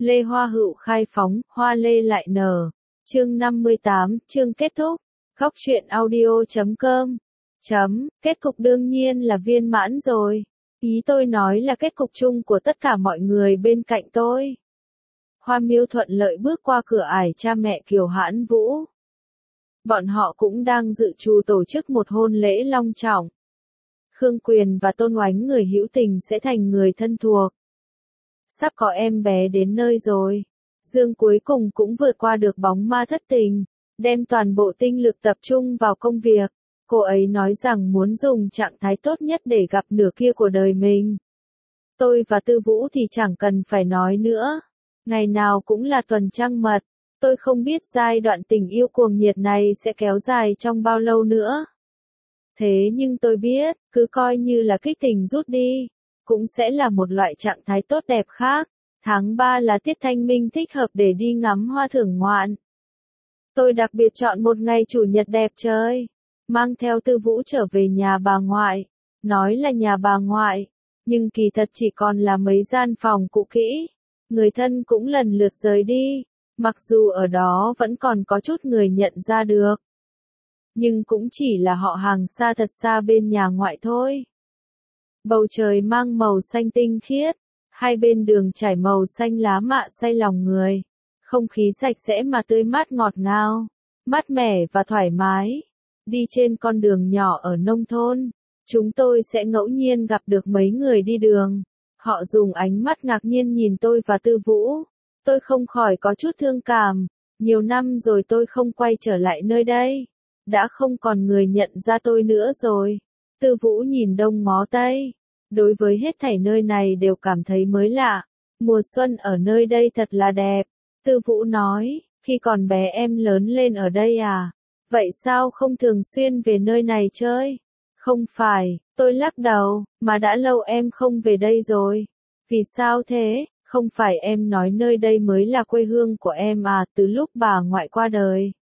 Lê Hoa Hựu khai phóng, hoa lê lại nở. Chương 58, chương kết thúc. Góc truyện audio.com. Kết cục đương nhiên là viên mãn rồi. Ý tôi nói là kết cục chung của tất cả mọi người bên cạnh tôi. Hoa Miêu thuận lợi bước qua cửa ải cha mẹ Kiều Hãn Vũ. Bọn họ cũng đang dự trù tổ chức một hôn lễ long trọng. Khương Quyền và Tôn Oánh người hữu tình sẽ thành người thân thuộc. Sắp có em bé đến nơi rồi. Dương cuối cùng cũng vượt qua được bóng ma thất tình, đem toàn bộ tinh lực tập trung vào công việc. Cô ấy nói rằng muốn dùng trạng thái tốt nhất để gặp nửa kia của đời mình. Tôi và Tư Vũ thì chẳng cần phải nói nữa. Ngày nào cũng là tuần trăng mật. Tôi không biết giai đoạn tình yêu cuồng nhiệt này sẽ kéo dài trong bao lâu nữa. Thế nhưng tôi biết, cứ coi như là kích tình rút đi, cũng sẽ là một loại trạng thái tốt đẹp khác. Tháng 3 là tiết thanh minh thích hợp để đi ngắm hoa thưởng ngoạn. Tôi đặc biệt chọn một ngày chủ nhật đẹp trời, mang theo Tư Vũ trở về nhà bà ngoại. Nói là nhà bà ngoại, nhưng kỳ thật chỉ còn là mấy gian phòng cũ kỹ. Người thân cũng lần lượt rời đi, mặc dù ở đó vẫn còn có chút người nhận ra được. Nhưng cũng chỉ là họ hàng xa thật xa bên nhà ngoại thôi. Bầu trời mang màu xanh tinh khiết, hai bên đường trải màu xanh lá mạ say lòng người. Không khí sạch sẽ mà tươi mát ngọt ngào, mát mẻ và thoải mái. Đi trên con đường nhỏ ở nông thôn, chúng tôi sẽ ngẫu nhiên gặp được mấy người đi đường. Họ dùng ánh mắt ngạc nhiên nhìn tôi và Tư Vũ. Tôi không khỏi có chút thương cảm. Nhiều năm rồi tôi không quay trở lại nơi đây. Đã không còn người nhận ra tôi nữa rồi. Tư Vũ nhìn đông ngó tây. Đối với hết thảy nơi này đều cảm thấy mới lạ. Mùa xuân ở nơi đây thật là đẹp. Tư Vũ nói, khi còn bé em lớn lên ở đây à? Vậy sao không thường xuyên về nơi này chơi? Không phải, tôi lắc đầu, mà đã lâu em không về đây rồi. Vì sao thế? Không phải em nói nơi đây mới là quê hương của em à, từ lúc bà ngoại qua đời.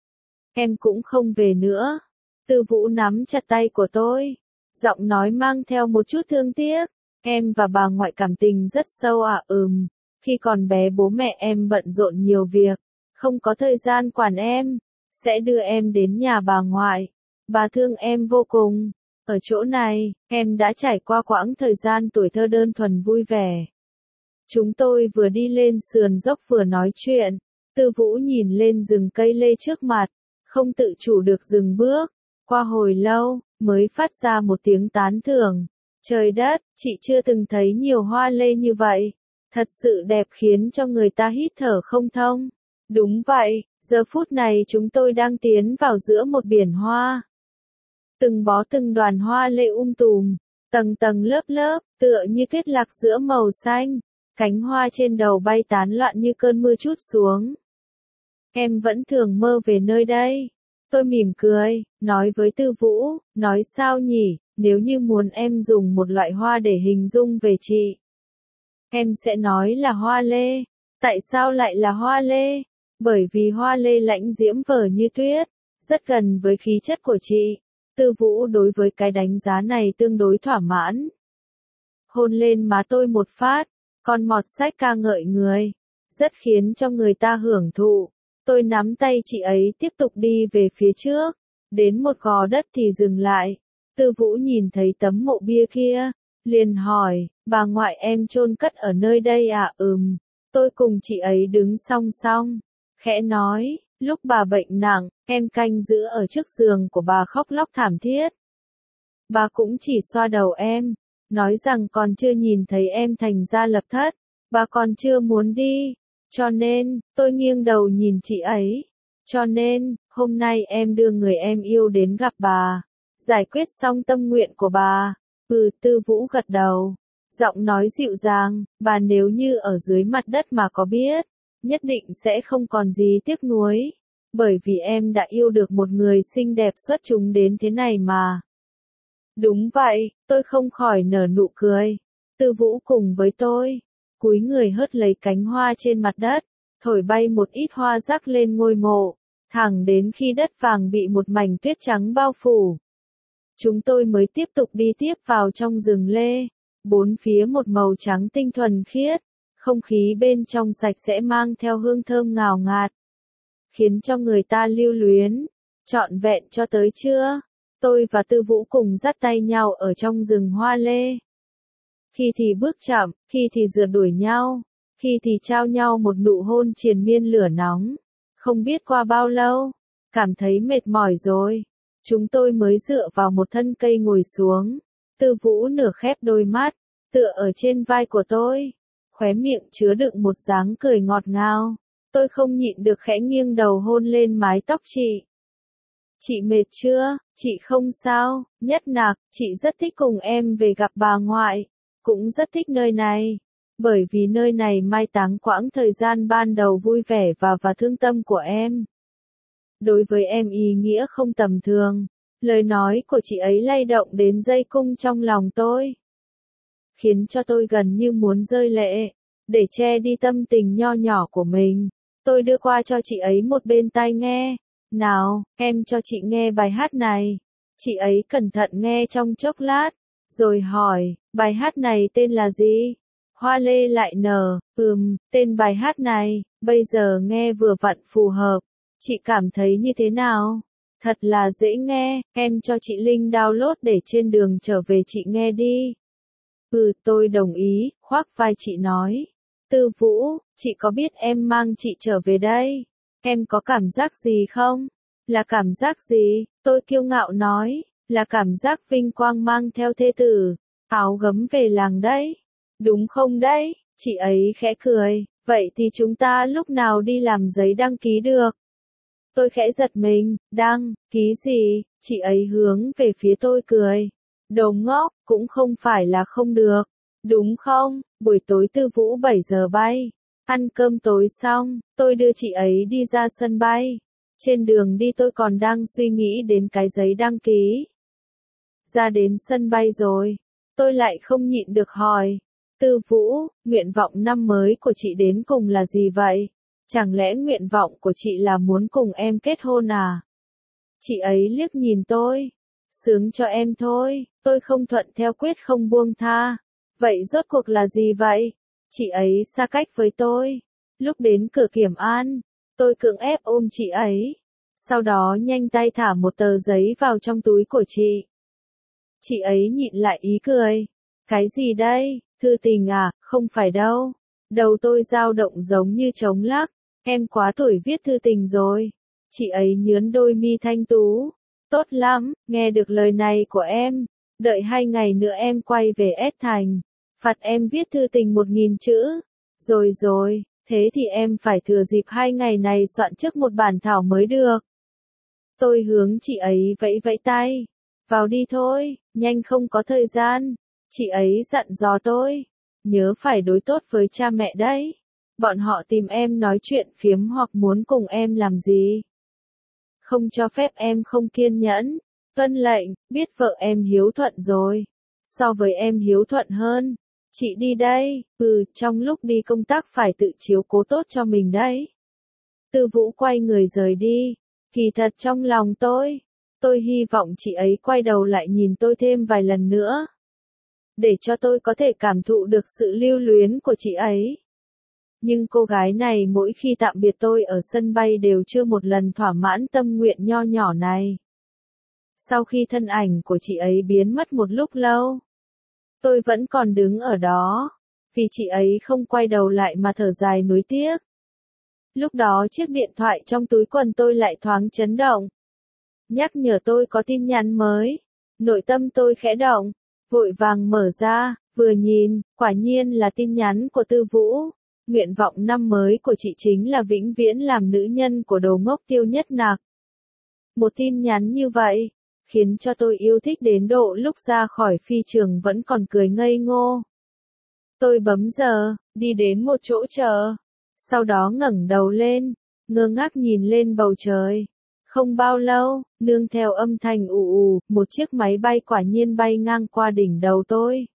Em cũng không về nữa. Tư Vũ nắm chặt tay của tôi. Giọng nói mang theo một chút thương tiếc. Em và bà ngoại cảm tình rất sâu à? Khi còn bé bố mẹ em bận rộn nhiều việc, không có thời gian quản em. Sẽ đưa em đến nhà bà ngoại. Bà thương em vô cùng. Ở chỗ này, em đã trải qua quãng thời gian tuổi thơ đơn thuần vui vẻ. Chúng tôi vừa đi lên sườn dốc vừa nói chuyện. Tư Vũ nhìn lên rừng cây lê trước mặt, không tự chủ được dừng bước. Qua hồi lâu, mới phát ra một tiếng tán thưởng. Trời đất, chị chưa từng thấy nhiều hoa lê như vậy. Thật sự đẹp khiến cho người ta hít thở không thông. Đúng vậy, giờ phút này chúng tôi đang tiến vào giữa một biển hoa. Từng bó từng đoàn hoa lê tùm, tầng tầng lớp lớp, tựa như kết lạc giữa màu xanh. Cánh hoa trên đầu bay tán loạn như cơn mưa trút xuống. Em vẫn thường mơ về nơi đây. Tôi mỉm cười, nói với Tư Vũ, nói sao nhỉ, nếu như muốn em dùng một loại hoa để hình dung về chị. Em sẽ nói là hoa lê. Tại sao lại là hoa lê? Bởi vì hoa lê lãnh diễm vờ như tuyết, rất gần với khí chất của chị. Tư Vũ đối với cái đánh giá này tương đối thỏa mãn. Hôn lên má tôi một phát, con mọt sách ca ngợi người, rất khiến cho người ta hưởng thụ. Tôi nắm tay chị ấy tiếp tục đi về phía trước, đến một gò đất thì dừng lại. Tư Vũ nhìn thấy tấm mộ bia kia, liền hỏi, bà ngoại em chôn cất ở nơi đây à? Tôi cùng chị ấy đứng song song, khẽ nói, lúc bà bệnh nặng, em canh giữ ở trước giường của bà khóc lóc thảm thiết. Bà cũng chỉ xoa đầu em, nói rằng còn chưa nhìn thấy em thành gia lập thất, bà còn chưa muốn đi. Cho nên, tôi nghiêng đầu nhìn chị ấy. Cho nên, hôm nay em đưa người em yêu đến gặp bà, giải quyết xong tâm nguyện của bà. Tư Vũ gật đầu, giọng nói dịu dàng, bà nếu như ở dưới mặt đất mà có biết, nhất định sẽ không còn gì tiếc nuối, bởi vì em đã yêu được một người xinh đẹp xuất chúng đến thế này mà. Đúng vậy, tôi không khỏi nở nụ cười. Tư Vũ cùng với tôi, cúi người hớt lấy cánh hoa trên mặt đất, thổi bay một ít hoa rắc lên ngôi mộ, thẳng đến khi đất vàng bị một mảnh tuyết trắng bao phủ. Chúng tôi mới tiếp tục đi tiếp vào trong rừng lê, bốn phía một màu trắng tinh thuần khiết, Không khí bên trong sạch sẽ mang theo hương thơm ngào ngạt, khiến cho người ta lưu luyến. Trọn vẹn cho tới trưa, tôi và Tư Vũ cùng dắt tay nhau ở trong rừng hoa lê. Khi thì bước chậm, khi thì rượt đuổi nhau, khi thì trao nhau một nụ hôn triền miên lửa nóng. Không biết qua bao lâu, cảm thấy mệt mỏi rồi, chúng tôi mới dựa vào một thân cây ngồi xuống. Tư Vũ nửa khép đôi mắt, tựa ở trên vai của tôi, khóe miệng chứa đựng một dáng cười ngọt ngào. Tôi không nhịn được khẽ nghiêng đầu hôn lên mái tóc chị. Chị mệt chưa? Chị không sao, Nhất Nạc, chị rất thích cùng em về gặp bà ngoại, cũng rất thích nơi này, bởi vì nơi này mai táng quãng thời gian ban đầu vui vẻ và thương tâm của em. Đối với em ý nghĩa không tầm thường, lời nói của chị ấy lay động đến dây cung trong lòng tôi, khiến cho tôi gần như muốn rơi lệ. Để che đi tâm tình nho nhỏ của mình, tôi đưa qua cho chị ấy một bên tai nghe. Nào, em cho chị nghe bài hát này. Chị ấy cẩn thận nghe trong chốc lát, rồi hỏi, bài hát này tên là gì? Hoa lê lại nở, tên bài hát này, bây giờ nghe vừa vặn phù hợp. Chị cảm thấy như thế nào? Thật là dễ nghe, em cho chị link download để trên đường trở về chị nghe đi. Tôi đồng ý, khoác vai chị nói. Tư Vũ, chị có biết em mang chị trở về đây? Em có cảm giác gì không? Là cảm giác gì? Tôi kiêu ngạo nói, là cảm giác vinh quang mang theo thê tử, áo gấm về làng đấy. Đúng không đấy? Chị ấy khẽ cười, vậy thì chúng ta lúc nào đi làm giấy đăng ký được? Tôi khẽ giật mình, đăng ký gì? Chị ấy hướng về phía tôi cười. Đồ ngốc, cũng không phải là không được. Đúng không? Buổi tối Tư Vũ 7 giờ bay. Ăn cơm tối xong, tôi đưa chị ấy đi ra sân bay. Trên đường đi tôi còn đang suy nghĩ đến cái giấy đăng ký. Ra đến sân bay rồi, tôi lại không nhịn được hỏi. Tư Vũ, nguyện vọng năm mới của chị đến cùng là gì vậy? Chẳng lẽ nguyện vọng của chị là muốn cùng em kết hôn à? Chị ấy liếc nhìn tôi. Sướng cho em thôi, tôi không thuận theo quyết không buông tha. Vậy rốt cuộc là gì vậy? Chị ấy xa cách với tôi. Lúc đến cửa kiểm an, tôi cưỡng ép ôm chị ấy. Sau đó nhanh tay thả một tờ giấy vào trong túi của chị. Chị ấy nhịn lại ý cười. Cái gì đây? Thư tình à? Không phải đâu. Đầu tôi dao động giống như trống lắc. Em quá tuổi viết thư tình rồi. Chị ấy nhướn đôi mi thanh tú. Tốt lắm, nghe được lời này của em. Đợi 2 ngày nữa em quay về S Thành. Phạt em viết thư tình 1000 chữ. Rồi, thế thì em phải thừa dịp 2 ngày này soạn trước một bản thảo mới được. Tôi hướng chị ấy vẫy vẫy tay. Vào đi thôi, nhanh không có thời gian. Chị ấy dặn dò tôi. Nhớ phải đối tốt với cha mẹ đấy. Bọn họ tìm em nói chuyện phiếm hoặc muốn cùng em làm gì. Không cho phép em không kiên nhẫn. Tuân lệnh, biết vợ em hiếu thuận rồi. So với em hiếu thuận hơn. Chị đi đây, trong lúc đi công tác phải tự chiếu cố tốt cho mình đấy. Tư Vũ quay người rời đi. Kỳ thật trong lòng tôi hy vọng chị ấy quay đầu lại nhìn tôi thêm vài lần nữa. Để cho tôi có thể cảm thụ được sự lưu luyến của chị ấy. Nhưng cô gái này mỗi khi tạm biệt tôi ở sân bay đều chưa một lần thỏa mãn tâm nguyện nho nhỏ này. Sau khi thân ảnh của chị ấy biến mất một lúc lâu, tôi vẫn còn đứng ở đó, vì chị ấy không quay đầu lại mà thở dài nuối tiếc. Lúc đó chiếc điện thoại trong túi quần tôi lại thoáng chấn động. Nhắc nhở tôi có tin nhắn mới. Nội tâm tôi khẽ động, vội vàng mở ra, vừa nhìn, quả nhiên là tin nhắn của Tư Vũ. Nguyện vọng năm mới của chị chính là vĩnh viễn làm nữ nhân của đồ ngốc Tiêu Nhất Nạc. Một tin nhắn như vậy, khiến cho tôi yêu thích đến độ lúc ra khỏi phi trường vẫn còn cười ngây ngô. Tôi bấm giờ, đi đến một chỗ chờ. Sau đó ngẩng đầu lên, ngơ ngác nhìn lên bầu trời. Không bao lâu, nương theo âm thanh ù ù, một chiếc máy bay quả nhiên bay ngang qua đỉnh đầu tôi.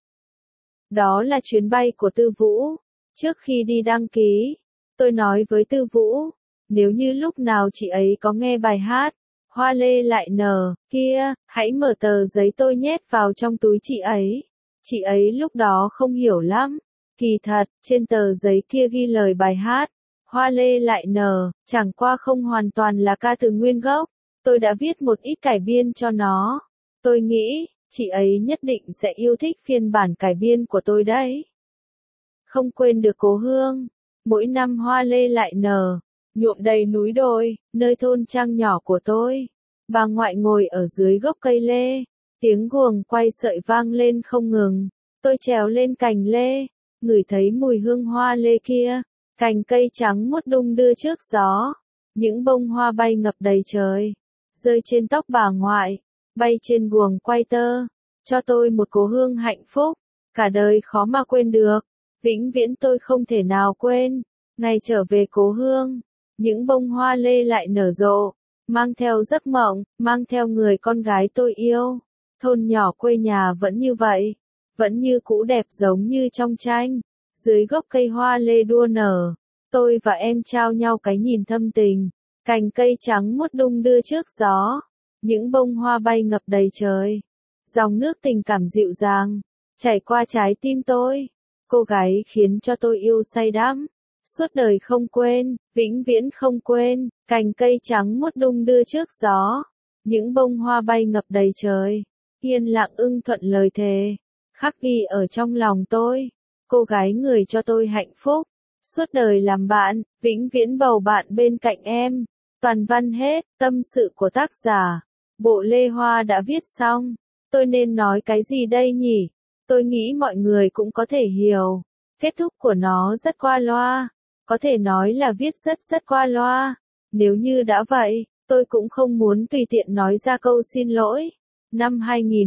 Đó là chuyến bay của Tư Vũ. Trước khi đi đăng ký, tôi nói với Tư Vũ, nếu như lúc nào chị ấy có nghe bài hát, Hoa lê lại nở, kia, hãy mở tờ giấy tôi nhét vào trong túi chị ấy. Chị ấy lúc đó không hiểu lắm, Kỳ thật, trên tờ giấy kia ghi lời bài hát, Hoa lê lại nở, chẳng qua không hoàn toàn là ca từ nguyên gốc. Tôi đã viết một ít cải biên cho nó. Tôi nghĩ, chị ấy nhất định sẽ yêu thích phiên bản cải biên của tôi đấy. Không quên được cố hương. Mỗi năm hoa lê lại nở, nhuộm đầy núi đồi, nơi thôn trang nhỏ của tôi. Bà ngoại ngồi ở dưới gốc cây lê. Tiếng guồng quay sợi vang lên không ngừng. Tôi trèo lên cành lê, ngửi thấy mùi hương hoa lê kia. Cành cây trắng muốt đung đưa trước gió. Những bông hoa bay ngập đầy trời. Rơi trên tóc bà ngoại, bay trên guồng quay tơ. Cho tôi một cố hương hạnh phúc, cả đời khó mà quên được. Vĩnh viễn tôi không thể nào quên. Ngày trở về cố hương, những bông hoa lê lại nở rộ. Mang theo giấc mộng, mang theo người con gái tôi yêu. Thôn nhỏ quê nhà vẫn như vậy. Vẫn như cũ đẹp giống như trong tranh. Dưới gốc cây hoa lê đua nở, tôi và em trao nhau cái nhìn thâm tình. Cành cây trắng muốt đung đưa trước gió, những bông hoa bay ngập đầy trời. Dòng nước tình cảm dịu dàng, chảy qua trái tim tôi. Cô gái khiến cho tôi yêu say đắm. Suốt đời không quên, vĩnh viễn không quên. Cành cây trắng muốt đung đưa trước gió, những bông hoa bay ngập đầy trời. Yên lặng ưng thuận lời thề, khắc ghi ở trong lòng tôi. Cô gái người cho tôi hạnh phúc, suốt đời làm bạn, vĩnh viễn bầu bạn bên cạnh em. Toàn văn hết, tâm sự của tác giả. Bộ Lê Hoa đã viết xong. Tôi nên nói cái gì đây nhỉ? Tôi nghĩ mọi người cũng có thể hiểu. Kết thúc của nó rất qua loa. Có thể nói là viết rất qua loa. Nếu như đã vậy, tôi cũng không muốn tùy tiện nói ra câu xin lỗi. Năm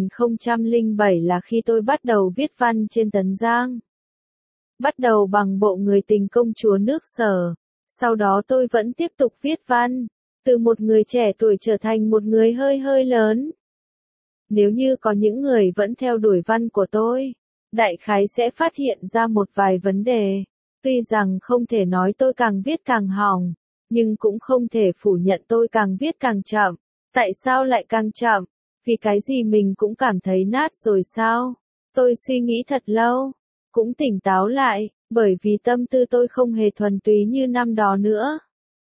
2007 là khi tôi bắt đầu viết văn trên Tấn Giang. Bắt đầu bằng bộ Người tình công chúa nước Sở. Sau đó tôi vẫn tiếp tục viết văn. Từ một người trẻ tuổi trở thành một người hơi lớn. Nếu như có những người vẫn theo đuổi văn của tôi, đại khái sẽ phát hiện ra một vài vấn đề. Tuy rằng không thể nói tôi càng viết càng hỏng, nhưng cũng không thể phủ nhận tôi càng viết càng chậm. Tại sao lại càng chậm? Vì cái gì mình cũng cảm thấy nát rồi sao? Tôi suy nghĩ thật lâu, cũng tỉnh táo lại, bởi vì tâm tư tôi không hề thuần túy như năm đó nữa.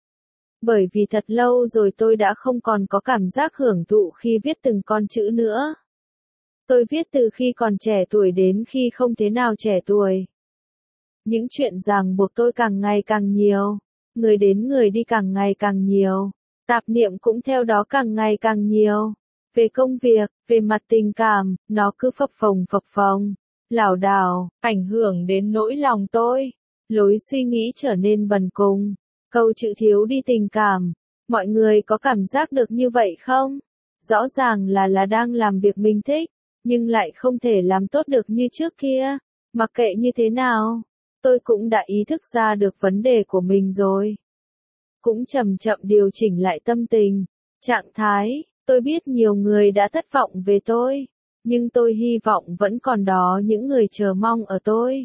Bởi vì thật lâu rồi tôi đã không còn có cảm giác hưởng thụ khi viết từng con chữ nữa. Tôi viết từ khi còn trẻ tuổi đến khi không thế nào trẻ tuổi. Những chuyện ràng buộc tôi càng ngày càng nhiều, người đến người đi càng ngày càng nhiều, tạp niệm cũng theo đó càng ngày càng nhiều. Về công việc, về mặt tình cảm, nó cứ phập phồng, lảo đảo, ảnh hưởng đến nỗi lòng tôi. Lối suy nghĩ trở nên bần cùng. Câu chữ thiếu đi tình cảm. Mọi người có cảm giác được như vậy không? Rõ ràng là đang làm việc mình thích, nhưng lại không thể làm tốt được như trước kia. Mặc kệ như thế nào, tôi cũng đã ý thức ra được vấn đề của mình rồi. Cũng chậm chậm điều chỉnh lại tâm tình, trạng thái. Tôi biết nhiều người đã thất vọng về tôi, nhưng tôi hy vọng vẫn còn đó những người chờ mong ở tôi.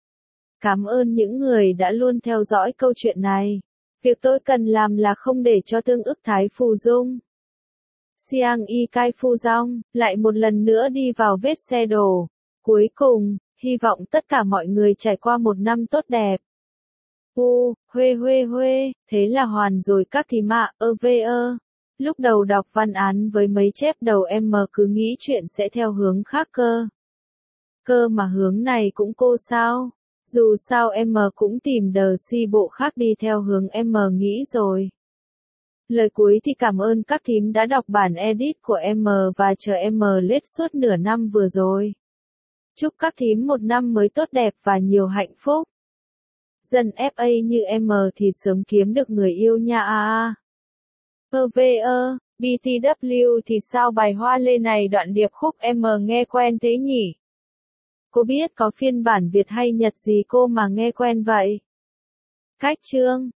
Cảm ơn những người đã luôn theo dõi câu chuyện này. Việc tôi cần làm là không để cho tương ức thái phù dung. Siang y cai phu dong, lại một lần nữa đi vào vết xe đổ. Cuối cùng, hy vọng tất cả mọi người trải qua một năm tốt đẹp. Huê, thế là hoàn rồi các thím ạ, Lúc đầu đọc văn án với mấy chép đầu em cứ nghĩ chuyện sẽ theo hướng khác cơ. Cơ mà hướng này cũng cô sao? Dù sao em cũng tìm đờ si bộ khác đi theo hướng em nghĩ rồi. Lời cuối thì cảm ơn các thím đã đọc bản edit của em và chờ em lết suốt nửa năm vừa rồi. Chúc các thím một năm mới tốt đẹp và nhiều hạnh phúc. Dân FA như em thì sớm kiếm được người yêu nha BTW thì sao bài Hoa Lê này đoạn điệp khúc em nghe quen thế nhỉ? Cô biết có phiên bản Việt hay Nhật gì cô mà nghe quen vậy? Cách chương